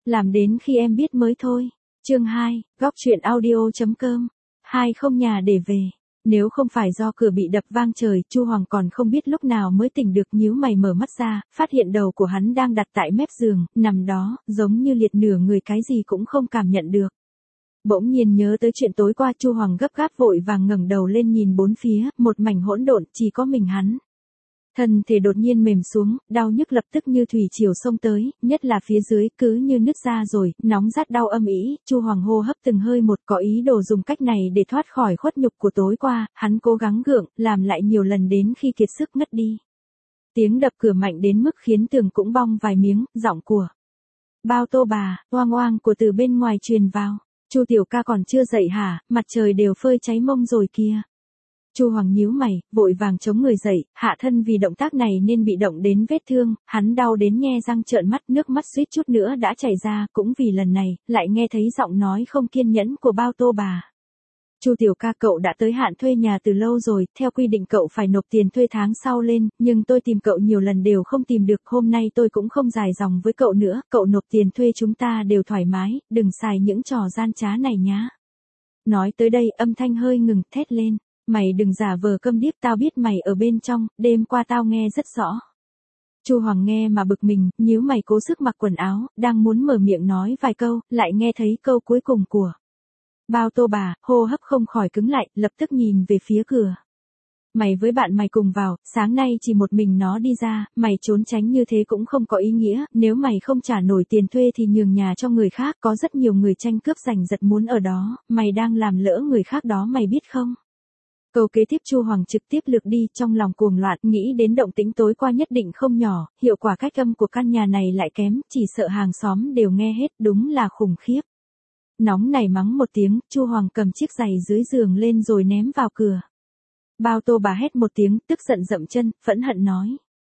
Làm đến khi em biết mới thôi. Chương 2, góc truyện audio.com. Hai không nhà để về. Nếu không phải do cửa bị đập vang trời, Chu Hoàng còn không biết lúc nào mới tỉnh được, nhíu mày mở mắt ra, phát hiện đầu của hắn đang đặt tại mép giường, nằm đó, giống như liệt nửa người, cái gì cũng không cảm nhận được. Bỗng nhiên nhớ tới chuyện tối qua, Chu Hoàng gấp gáp vội vàng ngẩng đầu lên nhìn bốn phía, một mảnh hỗn độn, chỉ có mình hắn. Thân thể đột nhiên mềm xuống, đau nhức lập tức như thủy triều xông tới, nhất là phía dưới cứ như nứt ra rồi, nóng rát đau âm ỉ. Chu Hoàng hô hấp từng hơi một, có ý đồ dùng cách này để thoát khỏi khuất nhục của tối qua, hắn cố gắng gượng, làm lại nhiều lần đến khi kiệt sức ngất đi. Tiếng đập cửa mạnh đến mức khiến tường cũng bong vài miếng, giọng của Bao Tô bà, oang oang của từ bên ngoài truyền vào. Chu tiểu ca còn chưa dậy hả, mặt trời đều phơi cháy mông rồi kìa. Chu Hoàng nhíu mày, vội vàng chống người dậy, hạ thân vì động tác này nên bị động đến vết thương, hắn đau đến nhe răng trợn mắt, nước mắt suýt chút nữa đã chảy ra, cũng vì lần này, lại nghe thấy giọng nói không kiên nhẫn của Bao Tô bà. Chu tiểu ca, cậu đã tới hạn thuê nhà từ lâu rồi, theo quy định cậu phải nộp tiền thuê tháng sau lên, nhưng tôi tìm cậu nhiều lần đều không tìm được, hôm nay tôi cũng không dài dòng với cậu nữa, cậu nộp tiền thuê chúng ta đều thoải mái, đừng xài những trò gian trá này nhá. Nói tới đây, âm thanh hơi ngừng, thét lên. Mày đừng giả vờ câm điếc, tao biết mày ở bên trong, đêm qua tao nghe rất rõ. Chu Hoàng nghe mà bực mình, nhíu mày cố sức mặc quần áo, đang muốn mở miệng nói vài câu, lại nghe thấy câu cuối cùng của Bao Tô bà, hô hấp không khỏi cứng lại, lập tức nhìn về phía cửa. Mày với bạn mày cùng vào, sáng nay chỉ một mình nó đi ra, mày trốn tránh như thế cũng không có ý nghĩa, nếu mày không trả nổi tiền thuê thì nhường nhà cho người khác, có rất nhiều người tranh cướp giành giật muốn ở đó, mày đang làm lỡ người khác đó, mày biết không? Câu kế tiếp Chu Hoàng trực tiếp lược đi, trong lòng cuồng loạn, nghĩ đến động tĩnh tối qua nhất định không nhỏ, hiệu quả cách âm của căn nhà này lại kém, chỉ sợ hàng xóm đều nghe hết, đúng là khủng khiếp. Nóng này mắng một tiếng, Chu Hoàng cầm chiếc giày dưới giường lên rồi ném vào cửa. Bao Tô bà hét một tiếng, tức giận dậm chân, phẫn hận nói.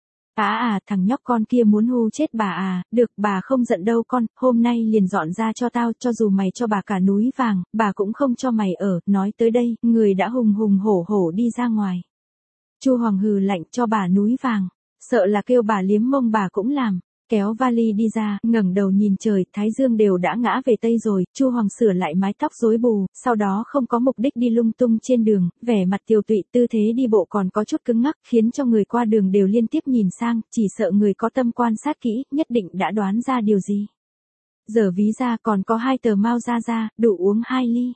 Thằng nhóc con kia muốn hù chết bà à, được, bà không giận đâu con, hôm nay liền dọn ra cho tao, cho dù mày cho bà cả núi vàng, bà cũng không cho mày ở, nói tới đây, người đã hùng hùng hổ hổ đi ra ngoài. Chu Hoàng hừ lạnh, cho bà núi vàng, sợ là kêu bà liếm mông bà cũng làm. Kéo vali đi ra, ngẩng đầu nhìn trời, thái dương đều đã ngã về tây rồi, Chu Hoàng sửa lại mái tóc rối bù, sau đó không có mục đích đi lung tung trên đường, vẻ mặt tiều tụy, tư thế đi bộ còn có chút cứng ngắc, khiến cho người qua đường đều liên tiếp nhìn sang, chỉ sợ người có tâm quan sát kỹ, nhất định đã đoán ra điều gì. Giờ ví ra còn có 2 tờ Mao ra, đủ uống 2 ly.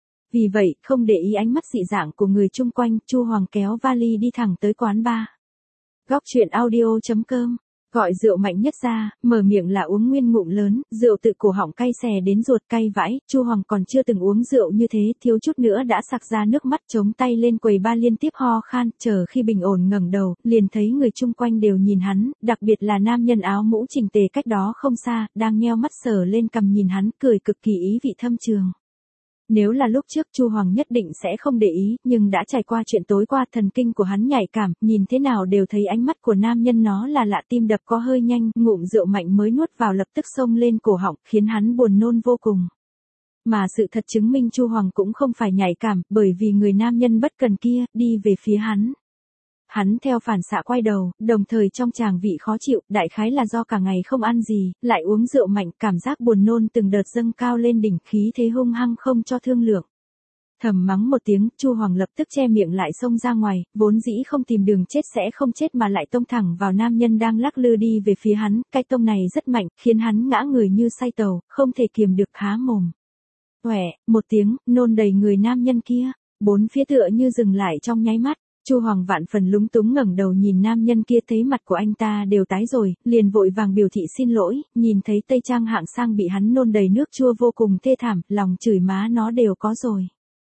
Vì vậy, không để ý ánh mắt dị dạng của người chung quanh, Chu Hoàng kéo vali đi thẳng tới quán bar. Góc truyện audio.com. Gọi rượu mạnh nhất ra, mở miệng là uống nguyên ngụm lớn, rượu tự cổ họng cay xè đến ruột, cay vãi, Chu Hoàng còn chưa từng uống rượu như thế, thiếu chút nữa đã sặc ra nước mắt, chống tay lên quầy bar liên tiếp ho khan, chờ khi bình ổn ngẩng đầu, liền thấy người chung quanh đều nhìn hắn, đặc biệt là nam nhân áo mũ chỉnh tề cách đó không xa, đang nheo mắt sờ lên cằm nhìn hắn, cười cực kỳ ý vị thâm trường. Nếu là lúc trước Chu Hoàng nhất định sẽ không để ý, nhưng đã trải qua chuyện tối qua, thần kinh của hắn nhạy cảm, nhìn thế nào đều thấy ánh mắt của nam nhân nó là lạ, tim đập có hơi nhanh, ngụm rượu mạnh mới nuốt vào lập tức xông lên cổ họng, khiến hắn buồn nôn vô cùng. Mà sự thật chứng minh Chu Hoàng cũng không phải nhạy cảm, bởi vì người nam nhân bất cần kia, đi về phía hắn. Hắn theo phản xạ quay đầu, đồng thời trong tràng vị khó chịu, đại khái là do cả ngày không ăn gì, lại uống rượu mạnh, cảm giác buồn nôn từng đợt dâng cao lên đỉnh, khí thế hung hăng không cho thương lượng. Thầm mắng một tiếng, Chu Hoàng lập tức che miệng lại xông ra ngoài, vốn dĩ không tìm đường chết sẽ không chết mà lại tông thẳng vào nam nhân đang lắc lư đi về phía hắn, cái tông này rất mạnh, khiến hắn ngã người như say tàu, không thể kiềm được há mồm. Oẻ, một tiếng, nôn đầy người nam nhân kia, bốn phía tựa như dừng lại trong nháy mắt. Chu Hoàng vạn phần lúng túng ngẩng đầu nhìn nam nhân kia, thấy mặt của anh ta đều tái rồi, liền vội vàng biểu thị xin lỗi, nhìn thấy tây trang hạng sang bị hắn nôn đầy nước chua vô cùng thê thảm, lòng chửi má nó đều có rồi.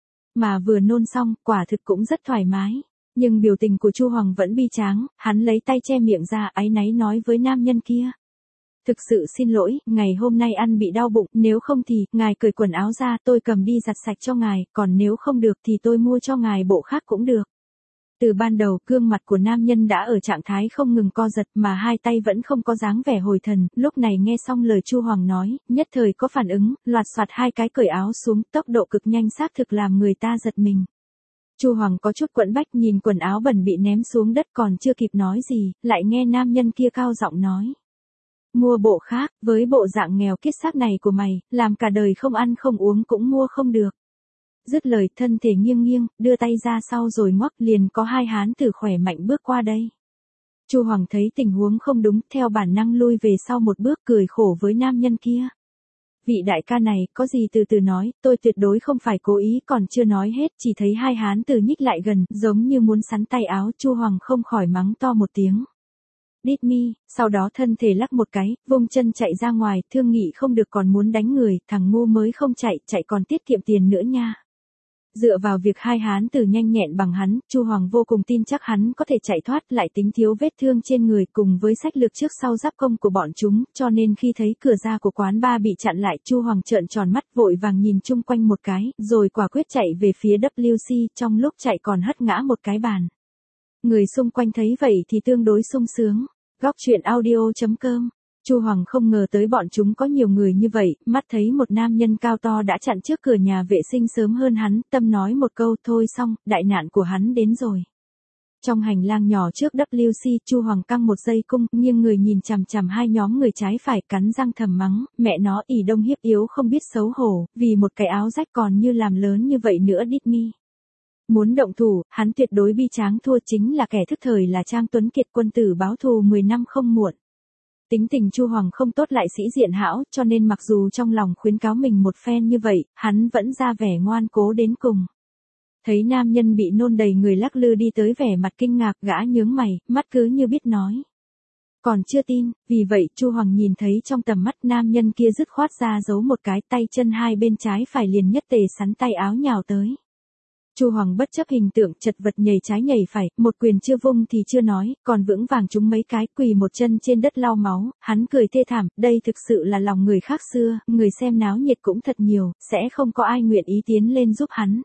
Mà vừa nôn xong, quả thực cũng rất thoải mái, nhưng biểu tình của Chu Hoàng vẫn bi tráng, hắn lấy tay che miệng ra, áy náy nói với nam nhân kia. Thực sự xin lỗi, ngày hôm nay ăn bị đau bụng, nếu không thì, ngài cởi quần áo ra, tôi cầm đi giặt sạch cho ngài, còn nếu không được thì tôi mua cho ngài bộ khác cũng được. Từ ban đầu, gương mặt của nam nhân đã ở trạng thái không ngừng co giật mà hai tay vẫn không có dáng vẻ hồi thần, lúc này nghe xong lời Chu Hoàng nói, nhất thời có phản ứng, loạt soạt 2 cái cởi áo xuống, tốc độ cực nhanh xác thực làm người ta giật mình. Chu Hoàng có chút quẫn bách nhìn quần áo bẩn bị ném xuống đất, còn chưa kịp nói gì, lại nghe nam nhân kia cao giọng nói. Mua bộ khác, với bộ dạng nghèo kiết xác này của mày, làm cả đời không ăn không uống cũng mua không được. Dứt lời thân thể nghiêng nghiêng, đưa tay ra sau rồi ngoắc liền có hai hán tử khỏe mạnh bước qua đây. Chu Hoàng thấy tình huống không đúng, theo bản năng lui về sau một bước cười khổ với nam nhân kia. Vị đại ca này, có gì từ từ nói, tôi tuyệt đối không phải cố ý, còn chưa nói hết, chỉ thấy hai hán tử nhích lại gần, giống như muốn sắn tay áo, Chu Hoàng không khỏi mắng to một tiếng. Đít mi, sau đó thân thể lắc một cái, vung chân chạy ra ngoài, thương nghị không được còn muốn đánh người, thằng ngu mới không chạy, chạy còn tiết kiệm tiền nữa nha. Dựa vào việc hai hán tử nhanh nhẹn bằng hắn, Chu Hoàng vô cùng tin chắc hắn có thể chạy thoát, lại tính thiếu vết thương trên người cùng với sách lược trước sau giáp công của bọn chúng, cho nên khi thấy cửa ra của quán bar bị chặn lại, Chu Hoàng trợn tròn mắt vội vàng nhìn chung quanh một cái, rồi quả quyết chạy về phía WC, trong lúc chạy còn hất ngã một cái bàn. Người xung quanh thấy vậy thì tương đối sung sướng. Góc truyện audio.com. Chu Hoàng không ngờ tới bọn chúng có nhiều người như vậy, mắt thấy một nam nhân cao to đã chặn trước cửa nhà vệ sinh sớm hơn hắn, tâm nói một câu thôi xong, đại nạn của hắn đến rồi. Trong hành lang nhỏ trước WC, Chu Hoàng căng một dây cung, nghiêng người nhìn chằm chằm hai nhóm người trái phải, cắn răng thầm mắng, mẹ nó ỷ đông hiếp yếu không biết xấu hổ, vì một cái áo rách còn như làm lớn như vậy nữa đít mi. Muốn động thủ, hắn tuyệt đối bi tráng thua, chính là kẻ thức thời là Trang Tuấn Kiệt, quân tử báo thù 10 năm không muộn. Tính tình Chu Hoàng không tốt lại sĩ diện hão, cho nên mặc dù trong lòng khuyến cáo mình một phen như vậy, hắn vẫn ra vẻ ngoan cố đến cùng. Thấy nam nhân bị nôn đầy người lắc lư đi tới, vẻ mặt kinh ngạc, gã nhướng mày, mắt cứ như biết nói. Còn chưa tin, vì vậy Chu Hoàng nhìn thấy trong tầm mắt nam nhân kia dứt khoát ra giấu một cái, tay chân hai bên trái phải liền nhất tề sắn tay áo nhào tới. Chu Hoàng bất chấp hình tượng chật vật nhảy trái nhảy phải, một quyền chưa vung thì chưa nói, còn vững vàng trúng mấy cái, quỳ một chân trên đất lau máu, hắn cười thê thảm, đây thực sự là lòng người khác xưa, người xem náo nhiệt cũng thật nhiều, sẽ không có ai nguyện ý tiến lên giúp hắn.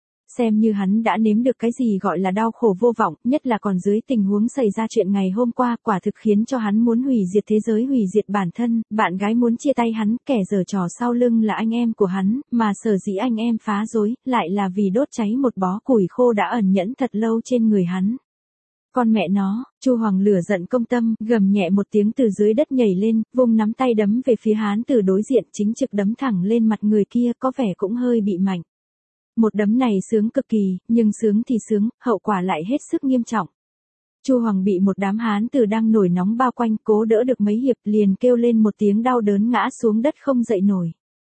Xem như hắn đã nếm được cái gì gọi là đau khổ vô vọng, nhất là còn dưới tình huống xảy ra chuyện ngày hôm qua, quả thực khiến cho hắn muốn hủy diệt thế giới, hủy diệt bản thân, bạn gái muốn chia tay hắn, kẻ giở trò sau lưng là anh em của hắn, mà sở dĩ anh em phá rối, lại là vì đốt cháy một bó củi khô đã ẩn nhẫn thật lâu trên người hắn. Con mẹ nó, Chu Hoàng lửa giận công tâm, gầm nhẹ một tiếng từ dưới đất nhảy lên, vung nắm tay đấm về phía hán tử đối diện, chính trực đấm thẳng lên mặt người kia, có vẻ cũng hơi bị mạnh. Một đấm này sướng cực kỳ, nhưng sướng thì sướng, hậu quả lại hết sức nghiêm trọng. Chu Hoàng bị một đám hán tử đang nổi nóng bao quanh, cố đỡ được mấy hiệp liền kêu lên một tiếng đau đớn ngã xuống đất không dậy nổi.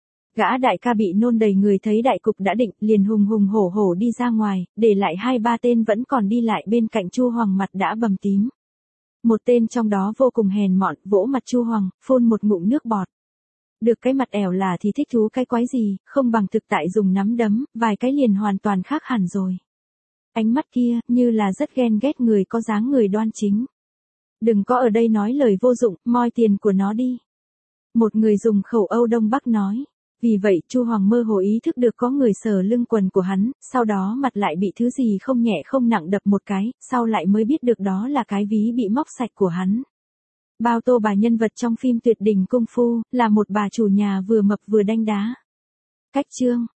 Gã đại ca bị nôn đầy người thấy đại cục đã định, liền hùng hùng hổ hổ đi ra ngoài, để lại hai ba tên vẫn còn đi lại bên cạnh Chu Hoàng, mặt đã bầm tím. Một tên trong đó vô cùng hèn mọn, vỗ mặt Chu Hoàng, phun một ngụm nước bọt. Được cái mặt ẻo là thì thích thú cái quái gì, không bằng thực tại dùng nắm đấm, vài cái liền hoàn toàn khác hẳn rồi. Ánh mắt kia, như là rất ghen ghét người có dáng người đoan chính. Đừng có ở đây nói lời vô dụng, moi tiền của nó đi. Một người dùng khẩu Âu Đông Bắc nói. Vì vậy, Chu Hoàng mơ hồ ý thức được có người sờ lưng quần của hắn, sau đó mặt lại bị thứ gì không nhẹ không nặng đập một cái, sau lại mới biết được đó là cái ví bị móc sạch của hắn. Bao Tô Bà nhân vật trong phim Tuyệt đỉnh Cung Phu, là một bà chủ nhà vừa mập vừa đanh đá. Cách chương